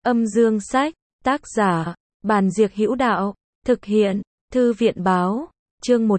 Âm dương sách, tác giả, Bàn Diệc Hữu Đạo, thực hiện, Thư viện báo, chương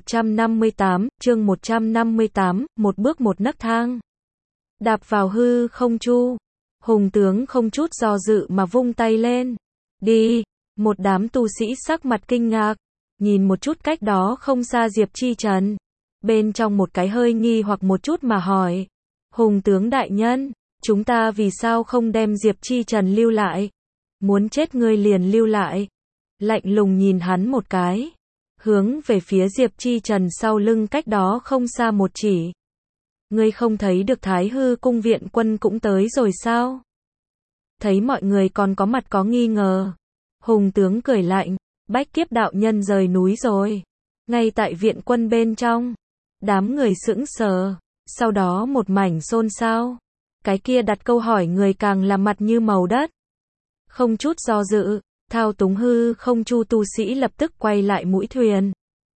158, một bước một nấc thang. Đạp vào hư không chu, Hùng tướng không chút do dự mà vung tay lên. Đi, một đám tu sĩ sắc mặt kinh ngạc, nhìn một chút cách đó không xa Diệp Chi Trần. Bên trong một cái hơi nghi hoặc một chút mà hỏi, Hùng tướng đại nhân, chúng ta vì sao không đem Diệp Chi Trần lưu lại? Muốn chết ngươi liền lưu lại. Lạnh lùng nhìn hắn một cái, hướng về phía Diệp Chi Trần sau lưng cách đó không xa một chỉ. Ngươi không thấy được Thái Hư cung viện quân cũng tới rồi sao? Thấy mọi người còn có mặt có nghi ngờ, Hùng tướng cười lạnh, Bách Kiếp đạo nhân rời núi rồi. Ngay tại viện quân bên trong, đám người sững sờ, sau đó một mảnh xôn xao. Cái kia đặt câu hỏi người càng là mặt như màu đất. Không chút do dự, thao túng hư không chu tu sĩ lập tức quay lại mũi thuyền.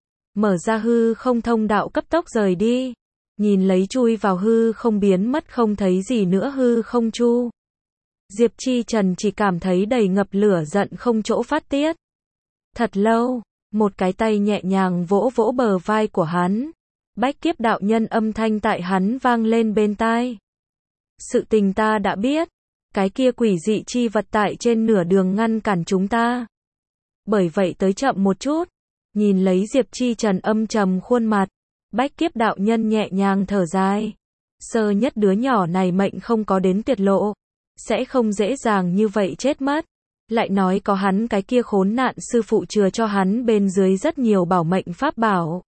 Mở ra hư không thông đạo cấp tốc rời đi. Nhìn lấy chui vào hư không biến mất không thấy gì nữa hư không chu. Diệp Chi Trần chỉ cảm thấy đầy ngập lửa giận không chỗ phát tiết. Thật lâu, một cái tay nhẹ nhàng vỗ vỗ bờ vai của hắn. Bách Kiếp đạo nhân âm thanh tại hắn vang lên bên tai. Sự tình ta đã biết, cái kia quỷ dị chi vật tại trên nửa đường ngăn cản chúng ta. Bởi vậy tới chậm một chút. Nhìn lấy Diệp Chi Trần âm trầm khuôn mặt, Bách Kiếp đạo nhân nhẹ nhàng thở dài. Sơ nhất đứa nhỏ này mệnh không có đến tuyệt lộ, sẽ không dễ dàng như vậy chết mất. Lại nói có hắn cái kia khốn nạn sư phụ chừa cho hắn bên dưới rất nhiều bảo mệnh pháp bảo.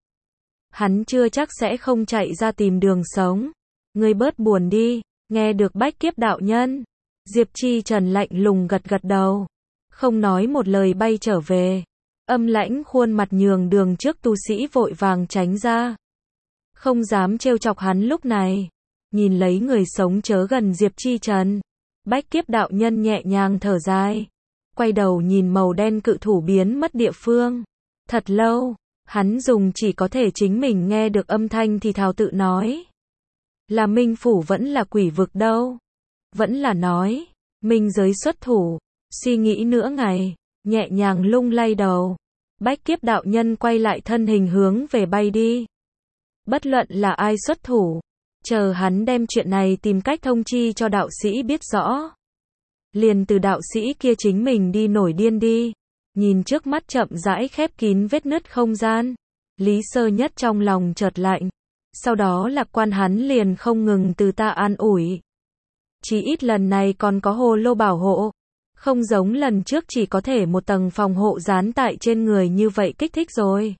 Hắn chưa chắc sẽ không chạy ra tìm đường sống. Ngươi bớt buồn đi. Nghe được Bách Kiếp đạo nhân, Diệp Chi Trần lạnh lùng gật gật đầu, không nói một lời bay trở về. Âm lãnh khuôn mặt nhường đường trước tu sĩ vội vàng tránh ra, không dám trêu chọc hắn lúc này. Nhìn lấy người sống chớ gần Diệp Chi Trần, Bách Kiếp đạo nhân nhẹ nhàng thở dài, quay đầu nhìn màu đen cự thủ biến mất địa phương. Thật lâu, hắn dùng chỉ có thể chính mình nghe được âm thanh thì thào tự nói. Là Minh Phủ vẫn là quỷ vực đâu? Vẫn là nói, Minh giới xuất thủ. Suy nghĩ nửa ngày, nhẹ nhàng lung lay đầu. Bách Kiếp đạo nhân quay lại thân hình hướng về bay đi. Bất luận là ai xuất thủ, chờ hắn đem chuyện này tìm cách thông chi cho đạo sĩ biết rõ. Liền từ đạo sĩ kia chính mình đi nổi điên đi. Nhìn trước mắt chậm rãi khép kín vết nứt không gian, Lý Sơ Nhất trong lòng chợt lạnh. Sau đó Lạc Quan hắn liền không ngừng từ ta an ủi. Chỉ ít lần này còn có hồ lô bảo hộ. Không giống lần trước chỉ có thể một tầng phòng hộ dán tại trên người như vậy kích thích rồi.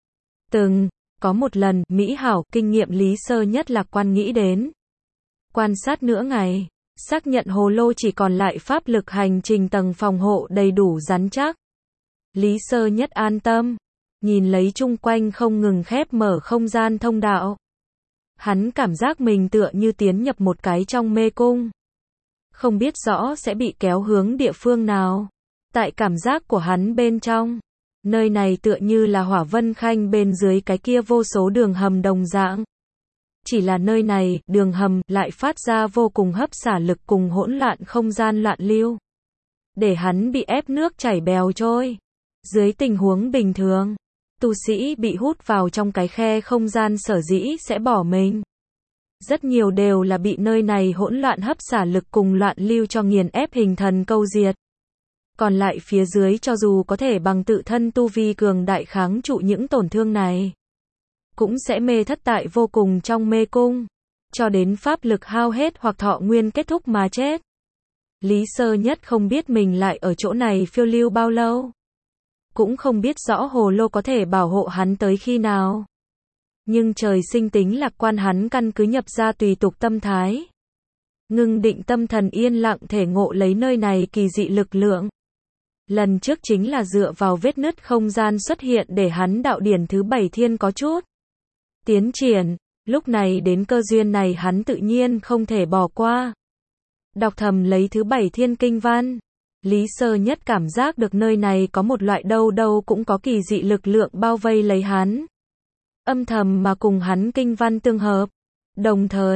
Có một lần, mỹ hảo, kinh nghiệm Lý Sơ Nhất Lạc Quan nghĩ đến. Quan sát nửa ngày, xác nhận hồ lô chỉ còn lại pháp lực hành trình tầng phòng hộ đầy đủ rắn chắc. Lý Sơ Nhất an tâm, nhìn lấy chung quanh không ngừng khép mở không gian thông đạo. Hắn cảm giác mình tựa như tiến nhập một cái trong mê cung. Không biết rõ sẽ bị kéo hướng địa phương nào. Tại cảm giác của hắn bên trong, nơi này tựa như là Hỏa Vân Khanh bên dưới cái kia vô số đường hầm đồng dạng. Chỉ là nơi này, đường hầm lại phát ra vô cùng hấp xả lực cùng hỗn loạn không gian loạn lưu. Để hắn bị ép nước chảy bèo trôi. Dưới tình huống bình thường, tu sĩ bị hút vào trong cái khe không gian sở dĩ sẽ bỏ mình. Rất nhiều đều là bị nơi này hỗn loạn hấp xả lực cùng loạn lưu cho nghiền ép hình thần câu diệt. Còn lại phía dưới cho dù có thể bằng tự thân tu vi cường đại kháng trụ những tổn thương này, cũng sẽ mê thất tại vô cùng trong mê cung, cho đến pháp lực hao hết hoặc thọ nguyên kết thúc mà chết. Lý Sơ Nhất không biết mình lại ở chỗ này phiêu lưu bao lâu. Cũng không biết rõ hồ lô có thể bảo hộ hắn tới khi nào. Nhưng trời sinh tính Lạc Quan hắn căn cứ nhập ra tùy tục tâm thái. Ngưng định tâm thần yên lặng thể ngộ lấy nơi này kỳ dị lực lượng. Lần trước chính là dựa vào vết nứt không gian xuất hiện để hắn đạo điển thứ 7 thiên có chút tiến triển. Lúc này đến cơ duyên này hắn tự nhiên không thể bỏ qua. Đọc thầm lấy thứ 7 thiên kinh văn. Lý Sơ Nhất cảm giác được nơi này có một loại đâu đâu cũng có kỳ dị lực lượng bao vây lấy hắn. Âm thầm mà cùng hắn kinh văn tương hợp. Đồng thời,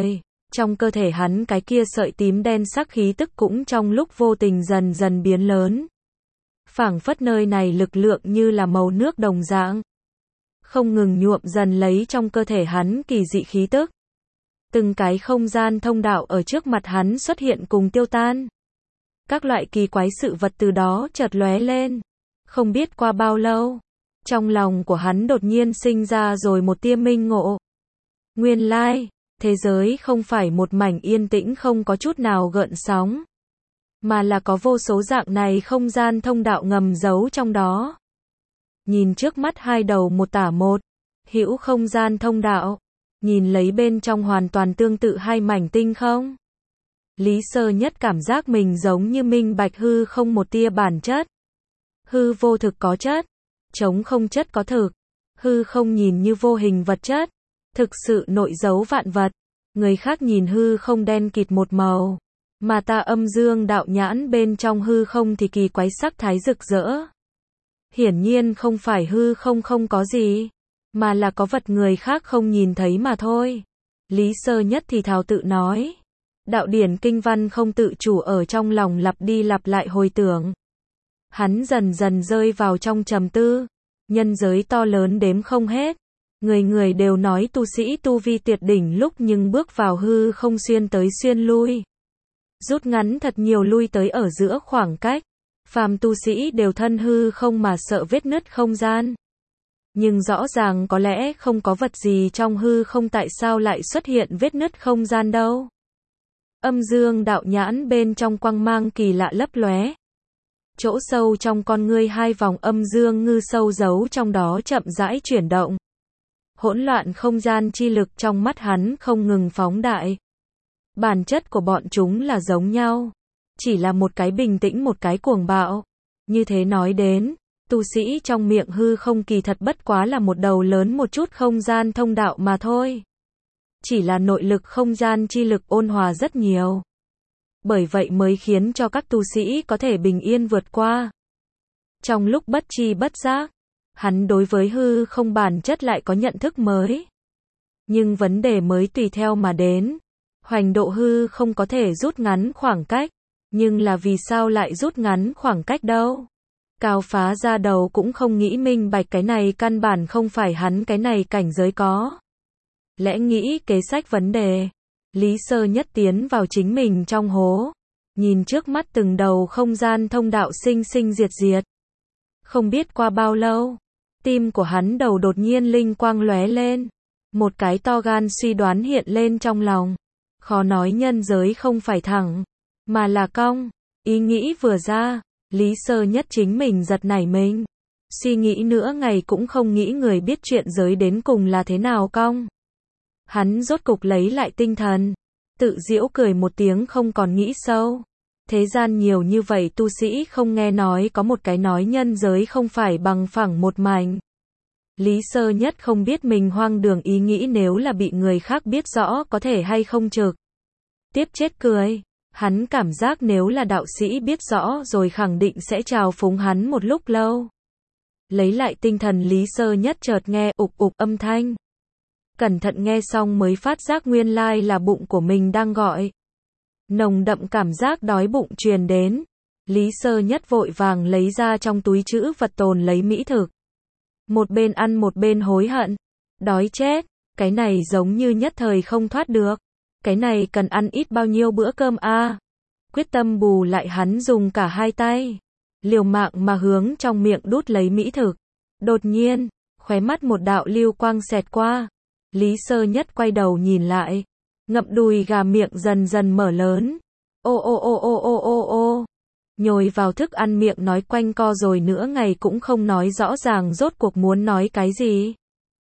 Trong cơ thể hắn cái kia sợi tím đen sắc khí tức cũng trong lúc vô tình dần dần biến lớn. Phảng phất nơi này lực lượng như là màu nước đồng dạng. Không ngừng nhuộm dần lấy trong cơ thể hắn kỳ dị khí tức. Từng cái không gian thông đạo ở trước mặt hắn xuất hiện cùng tiêu tan. Các loại kỳ quái sự vật từ đó chợt lóe lên. Không biết qua bao lâu, trong lòng của hắn đột nhiên sinh ra rồi một tia minh ngộ. Nguyên lai, thế giới không phải một mảnh yên tĩnh không có chút nào gợn sóng, mà là có vô số dạng này không gian thông đạo ngầm giấu trong đó. Nhìn trước mắt hai đầu một tả một, hữu không gian thông đạo, nhìn lấy bên trong hoàn toàn tương tự hai mảnh tinh không. Lý Sơ Nhất cảm giác mình giống như minh bạch hư không một tia bản chất. Hư vô thực có chất, trống không chất có thực. Hư không nhìn như vô hình vật chất, thực sự nội giấu vạn vật. Người khác nhìn hư không đen kịt một màu, mà ta âm dương đạo nhãn bên trong hư không thì kỳ quái sắc thái rực rỡ. Hiển nhiên không phải hư không không có gì, mà là có vật người khác không nhìn thấy mà thôi. Lý Sơ Nhất thì thào tự nói. Đạo điển kinh văn không tự chủ ở trong lòng lặp đi lặp lại hồi tưởng. Hắn dần dần rơi vào trong trầm tư. Nhân giới to lớn đếm không hết. Người người đều nói tu sĩ tu vi tuyệt đỉnh lúc nhưng bước vào hư không xuyên tới xuyên lui. Rút ngắn thật nhiều lui tới ở giữa khoảng cách. Phàm tu sĩ đều thân hư không mà sợ vết nứt không gian. Nhưng rõ ràng có lẽ không có vật gì trong hư không, tại sao lại xuất hiện vết nứt không gian đâu. Âm dương đạo nhãn bên trong quang mang kỳ lạ lấp lóe. Chỗ sâu trong con ngươi hai vòng âm dương ngư sâu giấu trong đó chậm rãi chuyển động. Hỗn loạn không gian chi lực trong mắt hắn không ngừng phóng đại. Bản chất của bọn chúng là giống nhau, chỉ là một cái bình tĩnh một cái cuồng bạo. Như thế nói đến, tu sĩ trong miệng hư không kỳ thật bất quá là một đầu lớn một chút không gian thông đạo mà thôi. Chỉ là nội lực không gian chi lực ôn hòa rất nhiều. Bởi vậy mới khiến cho các tu sĩ có thể bình yên vượt qua. Trong lúc bất tri bất giác, hắn đối với hư không bản chất lại có nhận thức mới. Nhưng vấn đề mới tùy theo mà đến. Hoành độ hư không có thể rút ngắn khoảng cách. Nhưng là vì sao lại rút ngắn khoảng cách đâu? Cao Phá ra đầu cũng không nghĩ minh bạch, cái này căn bản không phải hắn cái này cảnh giới có. Lẽ nghĩ kế sách vấn đề. Lý Sơ Nhất tiến vào chính mình trong hố. Nhìn trước mắt từng đầu không gian thông đạo sinh sinh diệt diệt. Không biết qua bao lâu, tim của hắn đầu đột nhiên linh quang lóe lên. Một cái to gan suy đoán hiện lên trong lòng. Khó nói nhân giới không phải thẳng, mà là cong. Ý nghĩ vừa ra, Lý Sơ Nhất chính mình giật nảy mình. Suy nghĩ nữa ngày cũng không nghĩ người biết chuyện giới đến cùng là thế nào cong. Hắn rốt cục lấy lại tinh thần, tự giễu cười một tiếng không còn nghĩ sâu. Thế gian nhiều như vậy tu sĩ không nghe nói có một cái nói nhân giới không phải bằng phẳng một mảnh. Lý Sơ Nhất không biết mình hoang đường ý nghĩ nếu là bị người khác biết rõ có thể hay không trực tiếp chết cười. Hắn cảm giác nếu là đạo sĩ biết rõ rồi khẳng định sẽ trào phúng hắn một lúc lâu. Lấy lại tinh thần Lý Sơ Nhất chợt nghe ục ục âm thanh. Cẩn thận nghe xong mới phát giác nguyên lai là bụng của mình đang gọi. Nồng đậm cảm giác đói bụng truyền đến. Lý Sơ Nhất vội vàng lấy ra trong túi trữ vật tồn lấy mỹ thực. Một bên ăn một bên hối hận. Đói chết, cái này giống như nhất thời không thoát được. Cái này cần ăn ít bao nhiêu bữa cơm a? Quyết tâm bù lại hắn dùng cả hai tay. Liều mạng mà hướng trong miệng đút lấy mỹ thực. Đột nhiên, khóe mắt một đạo lưu quang xẹt qua. Lý Sơ Nhất quay đầu nhìn lại. Ngậm đùi gà miệng dần dần mở lớn. Ô ô ô ô ô ô ô. Nhồi vào thức ăn miệng nói quanh co rồi nữa ngày cũng không nói rõ ràng rốt cuộc muốn nói cái gì.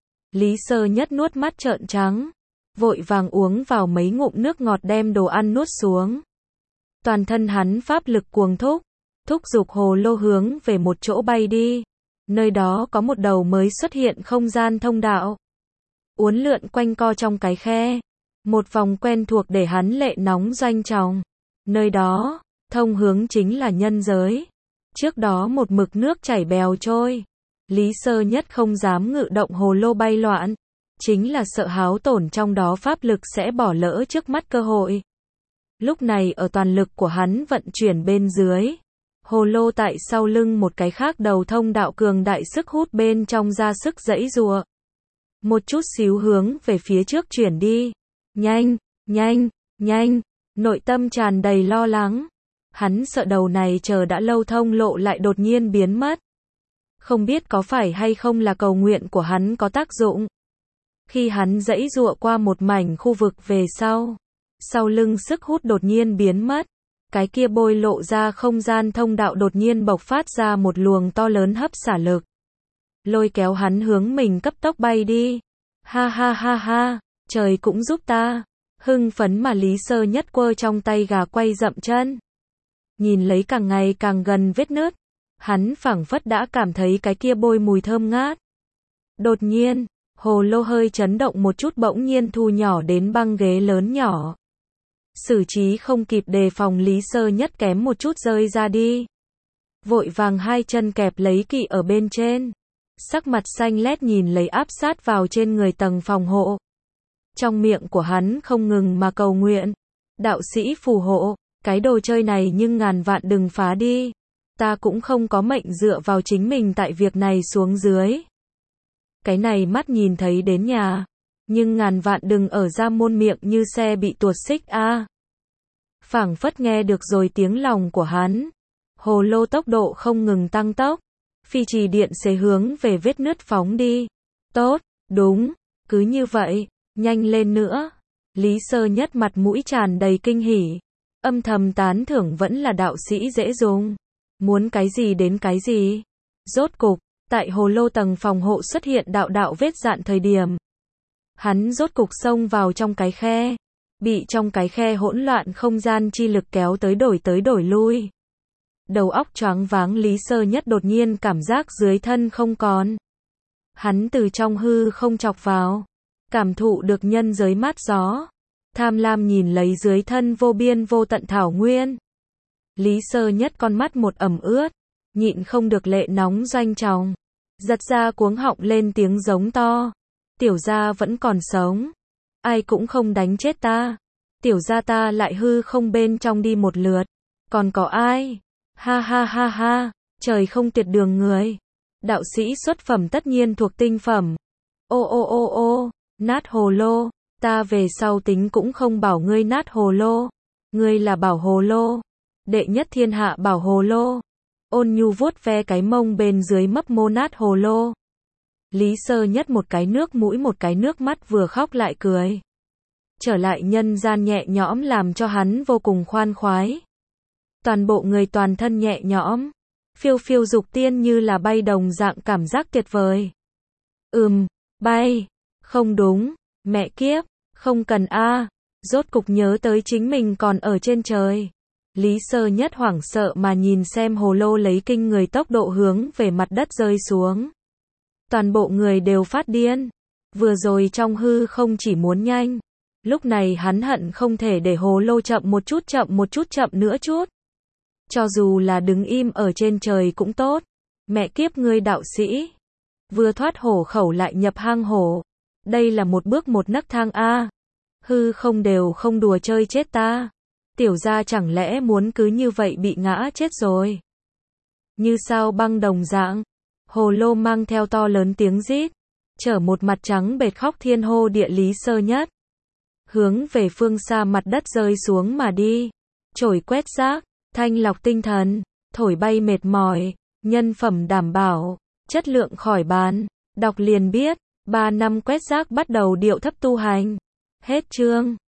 Lý Sơ Nhất nuốt mắt trợn trắng. Vội vàng uống vào mấy ngụm nước ngọt đem đồ ăn nuốt xuống. Toàn thân hắn pháp lực cuồng thúc giục hồ lô hướng về một chỗ bay đi. Nơi đó có một đầu mới xuất hiện không gian thông đạo. Uốn lượn quanh co trong cái khe. Một vòng quen thuộc để hắn lệ nóng doanh tròng. Nơi đó, thông hướng chính là nhân giới. Trước đó một mực nước chảy bèo trôi. Lý Sơ Nhất không dám ngự động hồ lô bay loạn. chính là sợ hao tổn trong đó pháp lực sẽ bỏ lỡ trước mắt cơ hội. Lúc này ở toàn lực của hắn vận chuyển bên dưới, hồ lô tại sau lưng một cái khác đầu thông đạo cường đại sức hút bên trong ra sức giãy giụa. Một chút xíu hướng về phía trước chuyển đi. Nhanh, nhanh, nhanh, nội tâm tràn đầy lo lắng. Hắn sợ đầu này chờ đã lâu thông lộ lại đột nhiên biến mất. Không biết có phải hay không là cầu nguyện của hắn có tác dụng. Khi hắn giãy giụa qua một mảnh khu vực về sau lưng sức hút đột nhiên biến mất. Cái kia bôi lộ ra không gian thông đạo đột nhiên bộc phát ra một luồng to lớn hấp xả lực. Lôi kéo hắn hướng mình cấp tốc bay đi. Ha ha ha ha, trời cũng giúp ta. Hưng phấn mà Lý Sơ Nhất quơ trong tay gà quay dậm chân. Nhìn lấy càng ngày càng gần vết nứt, hắn phảng phất đã cảm thấy cái kia bôi mùi thơm ngát. Đột nhiên, hồ lô hơi chấn động một chút bỗng nhiên thu nhỏ đến băng ghế lớn nhỏ. Xử trí không kịp đề phòng Lý Sơ Nhất kém một chút rơi ra đi. Vội vàng hai chân kẹp lấy kỵ ở bên trên. Sắc mặt xanh lét nhìn lấy áp sát vào trên người tầng phòng hộ. Trong miệng của hắn không ngừng mà cầu nguyện. Đạo sĩ phù hộ, cái đồ chơi này nhưng ngàn vạn đừng phá đi. Ta cũng không có mệnh dựa vào chính mình tại việc này xuống dưới. Cái này mắt nhìn thấy đến nhà. Nhưng ngàn vạn đừng ở ra môn miệng như xe bị tuột xích a. Phảng phất nghe được rồi tiếng lòng của hắn. Hồ lô tốc độ không ngừng tăng tốc. Phi trì điện xế hướng về vết nứt phóng đi. Tốt, đúng, cứ như vậy, nhanh lên nữa. Lý Sơ Nhất mặt mũi tràn đầy kinh hỉ. Âm thầm tán thưởng vẫn là đạo sĩ dễ dùng. Muốn cái gì đến cái gì. Rốt cục, tại hồ lô tầng phòng hộ xuất hiện đạo đạo vết dạn thời điểm. Hắn rốt cục xông vào trong cái khe. Bị trong cái khe hỗn loạn không gian chi lực kéo tới đổi lui. Đầu óc choáng váng Lý Sơ Nhất đột nhiên cảm giác dưới thân không còn. Hắn từ trong hư không chọc vào. Cảm thụ được nhân giới mát gió. Tham lam nhìn lấy dưới thân vô biên vô tận thảo nguyên. Lý Sơ Nhất con mắt một ẩm ướt. Nhịn không được lệ nóng doanh tròng. Giật ra cuống họng lên tiếng giống to. Tiểu gia vẫn còn sống. Ai cũng không đánh chết ta. Tiểu gia ta lại hư không bên trong đi một lượt. Còn có ai? Ha ha ha ha, trời không tuyệt đường người. Đạo sĩ xuất phẩm tất nhiên thuộc tinh phẩm. Ô ô ô ô, nát hồ lô. Ta về sau tính cũng không bảo ngươi nát hồ lô. Ngươi là bảo hồ lô. Đệ nhất thiên hạ bảo hồ lô. Ôn nhu vuốt ve cái mông bên dưới mấp mô nát hồ lô. Lý Sơ Nhất một cái nước mũi một cái nước mắt vừa khóc lại cười. Trở lại nhân gian nhẹ nhõm làm cho hắn vô cùng khoan khoái. Toàn bộ người toàn thân nhẹ nhõm. Phiêu phiêu dục tiên như là bay đồng dạng cảm giác tuyệt vời. Bay. Không đúng. Mẹ kiếp. Không cần a. Rốt cục nhớ tới chính mình còn ở trên trời. Lý Sơ Nhất hoảng sợ mà nhìn xem hồ lô lấy kinh người tốc độ hướng về mặt đất rơi xuống. Toàn bộ người đều phát điên. Vừa rồi trong hư không chỉ muốn nhanh. Lúc này hắn hận không thể để hồ lô chậm một chút chậm nữa chút. Cho dù là đứng im ở trên trời cũng tốt. Mẹ kiếp ngươi đạo sĩ. Vừa thoát hổ khẩu lại nhập hang hổ. Đây là một bước một nấc thang a. Hư không đều không đùa chơi chết ta. Tiểu gia chẳng lẽ muốn cứ như vậy bị ngã chết rồi. Như sao băng đồng dạng. Hồ lô mang theo to lớn tiếng rít. Chở một mặt trắng bệt khóc thiên hô địa Lý Sơ Nhất. Hướng về phương xa mặt đất rơi xuống mà đi. Chổi quét rác. Thanh lọc tinh thần. Thổi bay mệt mỏi. Nhân phẩm đảm bảo. Chất lượng khỏi bàn. Đọc liền biết. 3 năm quét rác bắt đầu điệu thấp tu hành. Hết chương.